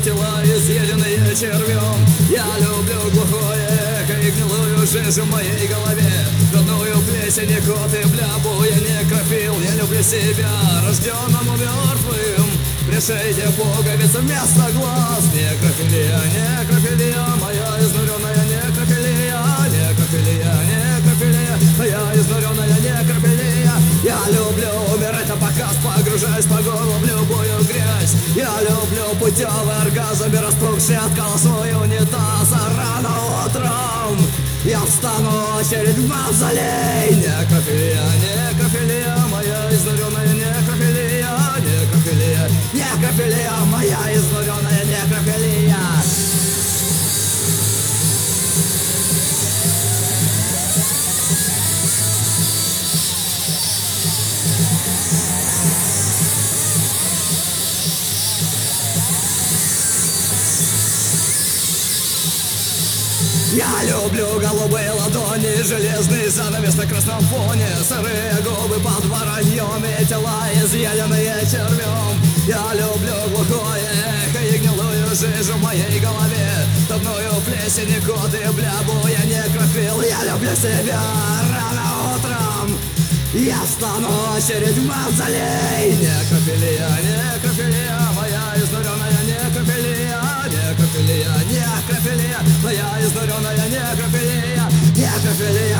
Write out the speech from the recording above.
тела, изъеденные червем. Я люблю глухое эхо и гнилую жижу в моей голове, родную плесень и кот и блябу. Я некрофил, я люблю себя, рожденному мертвым. Пришейте пуговицы вместо глаз. Некрофилия, некрофилия, моя изнуренная некрофилия. Некрофилия, некрофилия, моя изнуренная некрофилия. Я люблю умирать на показ, погружаясь по горло в любую грязь. Я люблю путевый оргазм и распухший от кола свой унитаз. А рано утром я встану, очередь в мавзолей. Некрофилия, некрофилия, моя изнуренная некрофилия. Некрофилия, некрофилия, моя изнуренная некрофилия. Я люблю голубые ладони, железный занавес на красном фоне, сырые губы под вороньем и тела, изъеденные червем. Я люблю глухое эхо и гнилую жижу в моей голове, давную плесень и кот и блябу. Я некрофил, я люблю себя. Рано утром я встану, очередь в мавзолей. Некрофилия, некрофилия, моя изнуренная некрофилия. Некрофилия, некрофилия, моя изнуренная некрофилия. Некрофилия.